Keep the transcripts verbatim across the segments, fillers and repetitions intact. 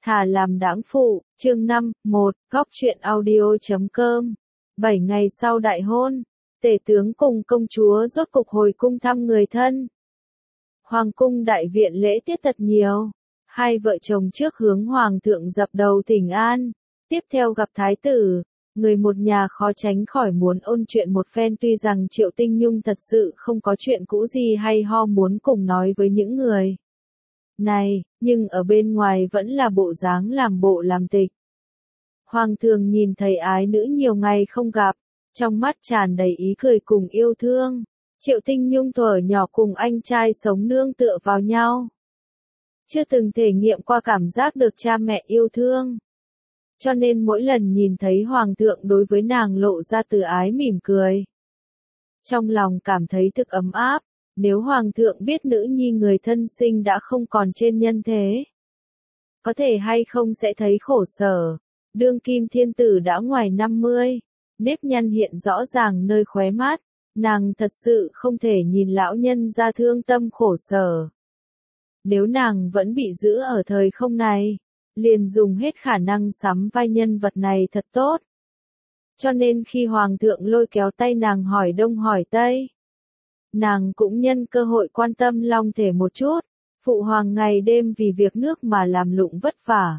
Thà làm đãng phụ, chương năm, một, góc truyện audio chấm com. Bảy ngày sau đại hôn, tể tướng cùng công chúa rốt cục hồi cung thăm người thân. Hoàng cung đại viện lễ tiết thật nhiều. Hai vợ chồng trước hướng hoàng thượng dập đầu thỉnh an, tiếp theo gặp thái tử, người một nhà khó tránh khỏi muốn ôn chuyện một phen, tuy rằng Triệu Tinh Nhung thật sự không có chuyện cũ gì hay ho muốn cùng nói với những người này, nhưng ở bên ngoài vẫn là bộ dáng làm bộ làm tịch. Hoàng thượng nhìn thấy ái nữ nhiều ngày không gặp, trong mắt tràn đầy ý cười cùng yêu thương. Triệu Tinh Nhung thuở nhỏ cùng anh trai sống nương tựa vào nhau, chưa từng thể nghiệm qua cảm giác được cha mẹ yêu thương, cho nên mỗi lần nhìn thấy hoàng thượng đối với nàng lộ ra từ ái mỉm cười, trong lòng cảm thấy thực ấm áp. Nếu hoàng thượng biết nữ nhi người thân sinh đã không còn trên nhân thế, có thể hay không sẽ thấy khổ sở. Đương kim thiên tử đã ngoài năm mươi, nếp nhăn hiện rõ ràng nơi khóe mắt, nàng thật sự không thể nhìn lão nhân ra thương tâm khổ sở. Nếu nàng vẫn bị giữ ở thời không này, liền dùng hết khả năng sắm vai nhân vật này thật tốt. Cho nên khi hoàng thượng lôi kéo tay nàng hỏi đông hỏi tây, nàng cũng nhân cơ hội quan tâm long thể một chút. Phụ hoàng ngày đêm vì việc nước mà làm lụng vất vả.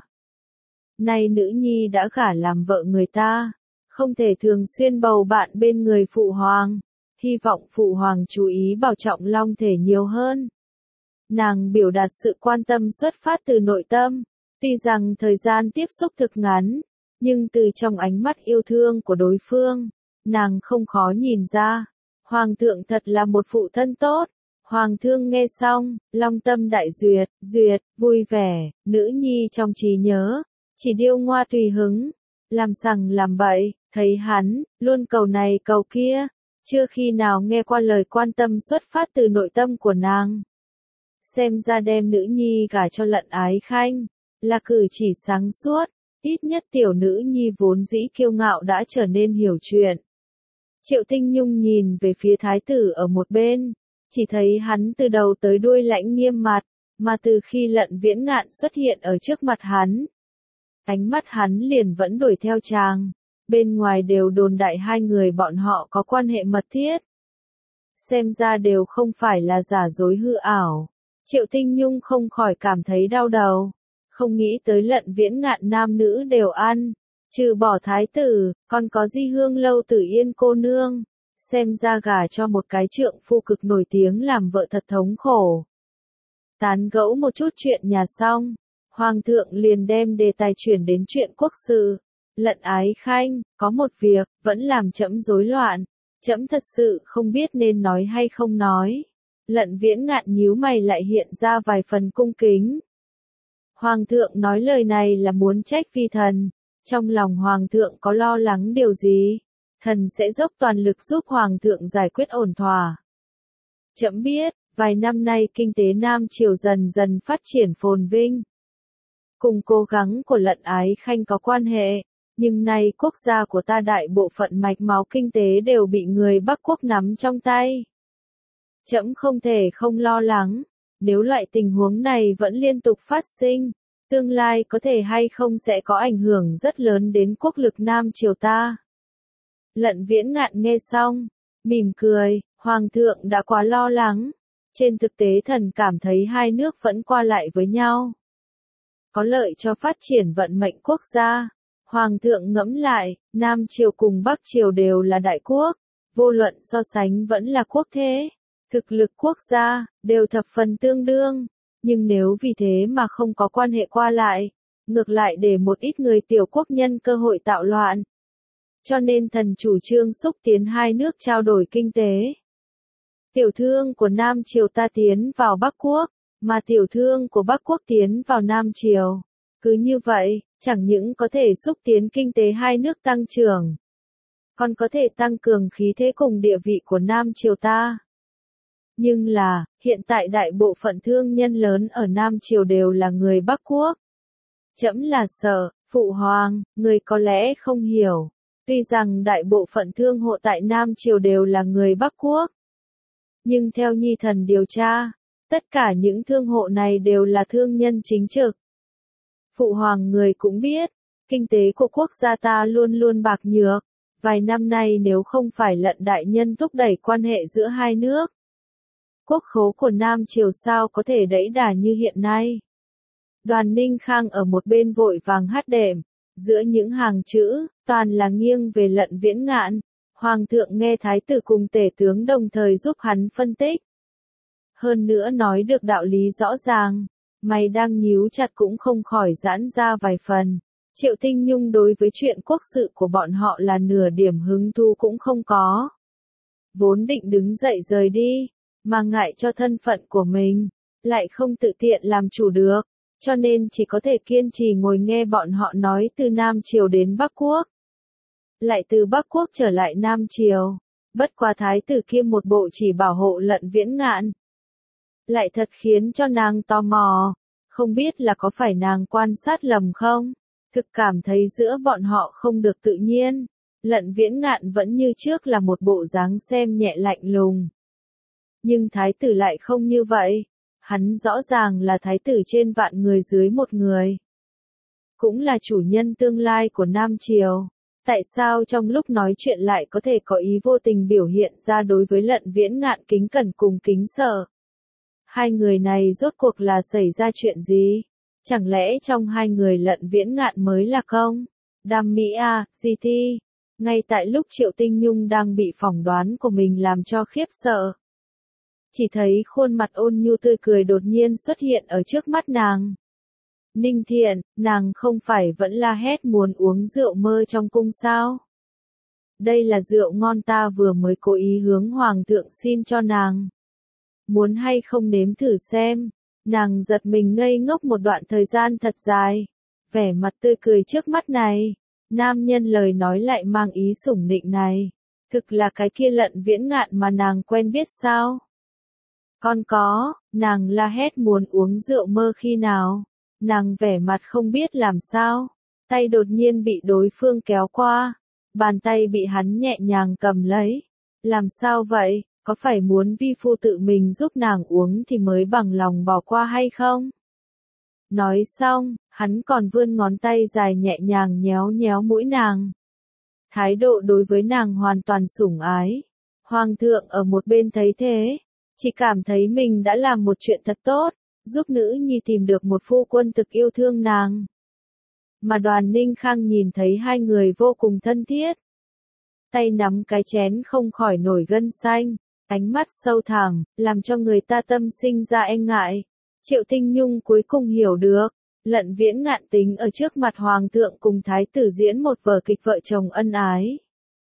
Nay nữ nhi đã gả làm vợ người ta, không thể thường xuyên bầu bạn bên người phụ hoàng, hy vọng phụ hoàng chú ý bảo trọng long thể nhiều hơn. Nàng biểu đạt sự quan tâm xuất phát từ nội tâm, tuy rằng thời gian tiếp xúc thực ngắn, nhưng từ trong ánh mắt yêu thương của đối phương, nàng không khó nhìn ra, hoàng thượng thật là một phụ thân tốt. Hoàng thượng nghe xong, long tâm đại duyệt, duyệt, vui vẻ, nữ nhi trong trí nhớ, chỉ điêu ngoa tùy hứng, làm sằng làm bậy, thấy hắn, luôn cầu này cầu kia, chưa khi nào nghe qua lời quan tâm xuất phát từ nội tâm của nàng. Xem ra đem nữ nhi gả cho Lận Ái Khanh, là cử chỉ sáng suốt, ít nhất tiểu nữ nhi vốn dĩ kiêu ngạo đã trở nên hiểu chuyện. Triệu Tinh Nhung nhìn về phía thái tử ở một bên, chỉ thấy hắn từ đầu tới đuôi lãnh nghiêm mặt, mà từ khi Lận Viễn Ngạn xuất hiện ở trước mặt hắn, ánh mắt hắn liền vẫn đuổi theo chàng, bên ngoài đều đồn đại hai người bọn họ có quan hệ mật thiết. Xem ra đều không phải là giả dối hư ảo. Triệu Tinh Nhung không khỏi cảm thấy đau đầu, không nghĩ tới Lận Viễn Ngạn nam nữ đều ăn, trừ bỏ thái tử, còn có Di Hương Lâu Tử Yên cô nương. Xem ra gả cho một cái trượng phu cực nổi tiếng làm vợ thật thống khổ. Tán gẫu một chút chuyện nhà xong, hoàng thượng liền đem đề tài chuyển đến chuyện quốc sự. Lận Ái Khanh, có một việc, vẫn làm trẫm rối loạn, trẫm thật sự không biết nên nói hay không nói. Lận Viễn Ngạn nhíu mày lại hiện ra vài phần cung kính. Hoàng thượng nói lời này là muốn trách phi thần, trong lòng hoàng thượng có lo lắng điều gì? Thần sẽ dốc toàn lực giúp hoàng thượng giải quyết ổn thỏa. Trẫm biết, vài năm nay kinh tế Nam Triều dần dần phát triển phồn vinh. Cùng cố gắng của Lận Ái Khanh có quan hệ, nhưng nay quốc gia của ta đại bộ phận mạch máu kinh tế đều bị người Bắc Quốc nắm trong tay. Trẫm không thể không lo lắng, nếu loại tình huống này vẫn liên tục phát sinh, tương lai có thể hay không sẽ có ảnh hưởng rất lớn đến quốc lực Nam Triều ta. Lận Viễn Ngạn nghe xong, mỉm cười, hoàng thượng đã quá lo lắng. Trên thực tế thần cảm thấy hai nước vẫn qua lại với nhau, có lợi cho phát triển vận mệnh quốc gia. Hoàng thượng ngẫm lại, Nam Triều cùng Bắc Triều đều là đại quốc, vô luận so sánh vẫn là quốc thế, thực lực quốc gia, đều thập phần tương đương. Nhưng nếu vì thế mà không có quan hệ qua lại, ngược lại để một ít người tiểu quốc nhân cơ hội tạo loạn. Cho nên thần chủ trương xúc tiến hai nước trao đổi kinh tế. Tiểu thương của Nam Triều ta tiến vào Bắc Quốc, mà tiểu thương của Bắc Quốc tiến vào Nam Triều. Cứ như vậy, chẳng những có thể xúc tiến kinh tế hai nước tăng trưởng, còn có thể tăng cường khí thế cùng địa vị của Nam Triều ta. Nhưng là, hiện tại đại bộ phận thương nhân lớn ở Nam Triều đều là người Bắc Quốc. Trẫm là sợ, phụ hoàng, người có lẽ không hiểu. Tuy rằng đại bộ phận thương hộ tại Nam Triều đều là người Bắc Quốc, nhưng theo nhi thần điều tra, tất cả những thương hộ này đều là thương nhân chính trực. Phụ hoàng người cũng biết, kinh tế của quốc gia ta luôn luôn bạc nhược, vài năm nay nếu không phải Lận đại nhân thúc đẩy quan hệ giữa hai nước, quốc khố của Nam Triều sao có thể đẫy đà như hiện nay. Đoàn Ninh Khang ở một bên vội vàng hát đệm, giữa những hàng chữ, toàn là nghiêng về Lận Viễn Ngạn. Hoàng thượng nghe thái tử cùng tể tướng đồng thời giúp hắn phân tích. Hơn nữa nói được đạo lý rõ ràng, mày đang nhíu chặt cũng không khỏi giãn ra vài phần. Triệu Tinh Nhung đối với chuyện quốc sự của bọn họ là nửa điểm hứng thú cũng không có. Vốn định đứng dậy rời đi, mà ngại cho thân phận của mình, lại không tự tiện làm chủ được, cho nên chỉ có thể kiên trì ngồi nghe bọn họ nói từ Nam Triều đến Bắc Quốc. Lại từ Bắc Quốc trở lại Nam Triều, bất quá thái tử kia một bộ chỉ bảo hộ Lận Viễn Ngạn. Lại thật khiến cho nàng tò mò, không biết là có phải nàng quan sát lầm không, thực cảm thấy giữa bọn họ không được tự nhiên. Lận Viễn Ngạn vẫn như trước là một bộ dáng xem nhẹ lạnh lùng. Nhưng thái tử lại không như vậy, hắn rõ ràng là thái tử trên vạn người dưới một người. Cũng là chủ nhân tương lai của Nam Triều. Tại sao trong lúc nói chuyện lại có thể có ý vô tình biểu hiện ra đối với Lận Viễn Ngạn kính cẩn cùng kính sợ? Hai người này rốt cuộc là xảy ra chuyện gì? Chẳng lẽ trong hai người Lận Viễn Ngạn mới là công? Đam mỹ à, gì thi? Ngay tại lúc Triệu Tinh Nhung đang bị phỏng đoán của mình làm cho khiếp sợ. Chỉ thấy khuôn mặt ôn nhu tươi cười đột nhiên xuất hiện ở trước mắt nàng. Ninh Thiện, nàng không phải vẫn la hét muốn uống rượu mơ trong cung sao? Đây là rượu ngon ta vừa mới cố ý hướng hoàng thượng xin cho nàng. Muốn hay không nếm thử xem? Nàng giật mình ngây ngốc một đoạn thời gian thật dài. Vẻ mặt tươi cười trước mắt này, nam nhân lời nói lại mang ý sủng nịnh này. Thực là cái kia Lận Viễn Ngạn mà nàng quen biết sao? Con có, nàng la hét muốn uống rượu mơ khi nào? Nàng vẻ mặt không biết làm sao, tay đột nhiên bị đối phương kéo qua, bàn tay bị hắn nhẹ nhàng cầm lấy. Làm sao vậy, có phải muốn vi phu tự mình giúp nàng uống thì mới bằng lòng bỏ qua hay không? Nói xong, hắn còn vươn ngón tay dài nhẹ nhàng nhéo nhéo mũi nàng. Thái độ đối với nàng hoàn toàn sủng ái. Hoàng thượng ở một bên thấy thế, chỉ cảm thấy mình đã làm một chuyện thật tốt, giúp nữ nhi tìm được một phu quân thực yêu thương nàng. Mà Đoàn Ninh Khang nhìn thấy hai người vô cùng thân thiết. Tay nắm cái chén không khỏi nổi gân xanh, ánh mắt sâu thẳm, làm cho người ta tâm sinh ra e ngại. Triệu Tinh Nhung cuối cùng hiểu được, Lận Viễn Ngạn tính ở trước mặt hoàng thượng cùng thái tử diễn một vở kịch vợ chồng ân ái.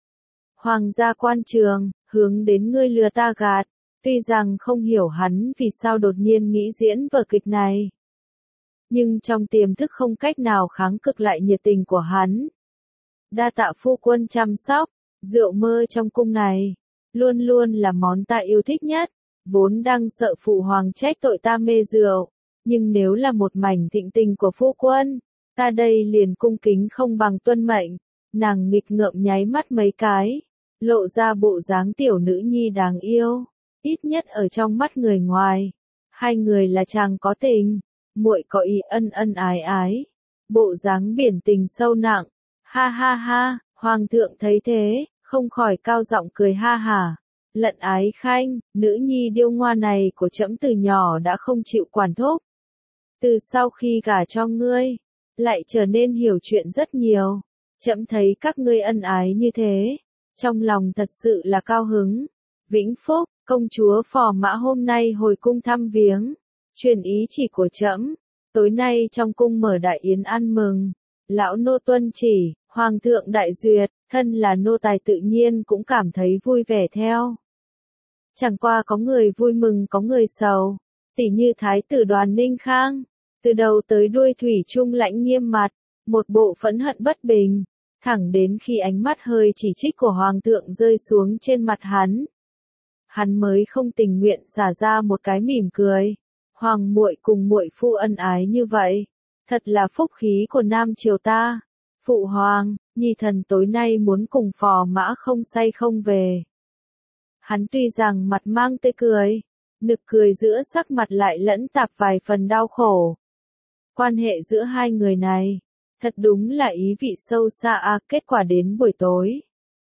Hoàng gia quan trường, hướng đến ngươi lừa ta gạt. Tuy rằng không hiểu hắn vì sao đột nhiên nghĩ diễn vở kịch này, nhưng trong tiềm thức không cách nào kháng cự lại nhiệt tình của hắn. Đa tạ phu quân chăm sóc, rượu mơ trong cung này, luôn luôn là món ta yêu thích nhất, vốn đang sợ phụ hoàng trách tội ta mê rượu, nhưng nếu là một mảnh thịnh tình của phu quân, ta đây liền cung kính không bằng tuân mệnh. Nàng nghịch ngợm nháy mắt mấy cái, lộ ra bộ dáng tiểu nữ nhi đáng yêu. Ít nhất ở trong mắt người ngoài, hai người là chàng có tình, muội có ý ân ân ái ái, bộ dáng biển tình sâu nặng. Ha ha ha, hoàng thượng thấy thế, không khỏi cao giọng cười ha hả. Lận Ái Khanh, nữ nhi điêu ngoa này của trẫm từ nhỏ đã không chịu quản thúc. Từ sau khi gả cho ngươi, lại trở nên hiểu chuyện rất nhiều. Trẫm thấy các ngươi ân ái như thế, trong lòng thật sự là cao hứng. Vĩnh Phúc, công chúa Phò Mã hôm nay hồi cung thăm viếng, truyền ý chỉ của trẫm, tối nay trong cung mở đại yến ăn mừng. Lão nô tuân chỉ, hoàng thượng đại duyệt, thân là nô tài tự nhiên cũng cảm thấy vui vẻ theo. Chẳng qua có người vui mừng có người sầu, tỉ như thái tử Đoàn Ninh Khang, từ đầu tới đuôi thủy chung lãnh nghiêm mặt, một bộ phẫn hận bất bình, thẳng đến khi ánh mắt hơi chỉ trích của hoàng thượng rơi xuống trên mặt hắn, hắn mới không tình nguyện xả ra một cái mỉm cười. Hoàng muội cùng muội phu ân ái như vậy, thật là phúc khí của Nam Triều ta. Phụ hoàng, nhi thần tối nay muốn cùng Phò Mã không say không về. Hắn tuy rằng mặt mang tươi cười, nực cười giữa sắc mặt lại lẫn tạp vài phần đau khổ. Quan hệ giữa hai người này, thật đúng là ý vị sâu xa à. Kết quả đến buổi tối,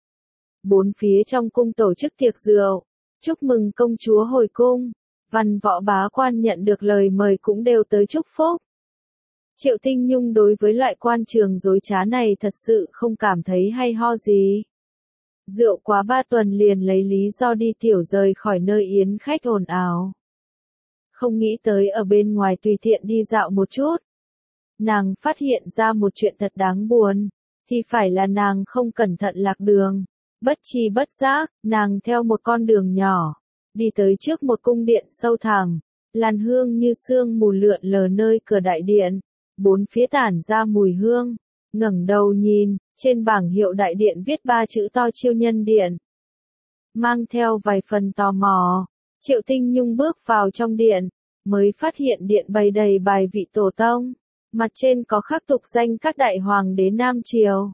bốn phía trong cung tổ chức tiệc rượu, chúc mừng công chúa hồi cung, văn võ bá quan nhận được lời mời cũng đều tới chúc phúc. Triệu Tinh Nhung đối với loại quan trường dối trá này thật sự không cảm thấy hay ho gì. Rượu quá ba tuần liền lấy lý do đi tiểu rời khỏi nơi yến khách ồn ào. Không nghĩ tới ở bên ngoài tùy tiện đi dạo một chút, nàng phát hiện ra một chuyện thật đáng buồn, thì phải là nàng không cẩn thận lạc đường. Bất tri bất giác, nàng theo một con đường nhỏ, đi tới trước một cung điện sâu thẳm, làn hương như sương mù lượn lờ nơi cửa đại điện, bốn phía tản ra mùi hương. Ngẩng đầu nhìn, trên bảng hiệu đại điện viết ba chữ to Chiêu Nhân Điện. Mang theo vài phần tò mò, Triệu Tinh Nhung bước vào trong điện, mới phát hiện điện bày đầy bài vị tổ tông, mặt trên có khắc tục danh các đại hoàng đế Nam Triều.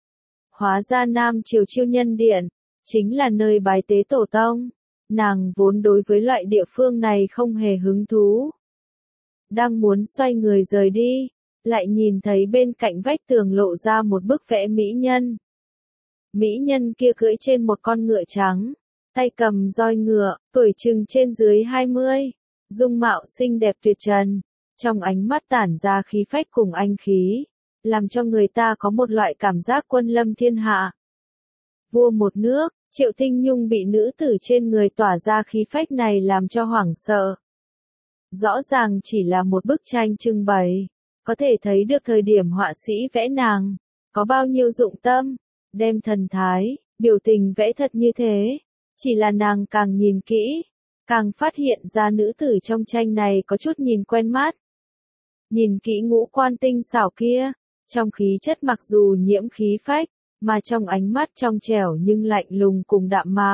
Hóa ra Nam Triều Chiêu Nhân Điện, chính là nơi bái tế tổ tông. Nàng vốn đối với loại địa phương này không hề hứng thú. Đang muốn xoay người rời đi, lại nhìn thấy bên cạnh vách tường lộ ra một bức vẽ mỹ nhân. Mỹ nhân kia cưỡi trên một con ngựa trắng, tay cầm roi ngựa, tuổi chừng trên dưới hai mươi, dung mạo xinh đẹp tuyệt trần, trong ánh mắt tản ra khí phách cùng anh khí, làm cho người ta có một loại cảm giác quân lâm thiên hạ. Vua một nước, Triệu Tinh Nhung bị nữ tử trên người tỏa ra khí phách này làm cho hoảng sợ. Rõ ràng chỉ là một bức tranh trưng bày, có thể thấy được thời điểm họa sĩ vẽ nàng, có bao nhiêu dụng tâm, đem thần thái, biểu tình vẽ thật như thế. Chỉ là nàng càng nhìn kỹ, càng phát hiện ra nữ tử trong tranh này có chút nhìn quen mắt. Nhìn kỹ ngũ quan tinh xảo kia, trong khí chất mặc dù nhiễm khí phách, mà trong ánh mắt trong trẻo nhưng lạnh lùng cùng đạm mạc.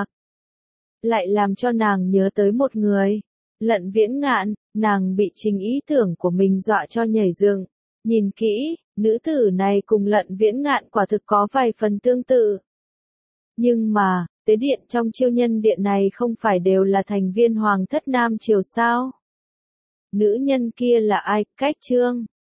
Lại làm cho nàng nhớ tới một người, Lận Viễn Ngạn. Nàng bị chính ý tưởng của mình dọa cho nhảy dựng. Nhìn kỹ, nữ tử này cùng Lận Viễn Ngạn quả thực có vài phần tương tự. Nhưng mà, tế điện trong Chiêu Nhân Điện này không phải đều là thành viên hoàng thất Nam Triều sao? Nữ nhân kia là ai? Cách Trương.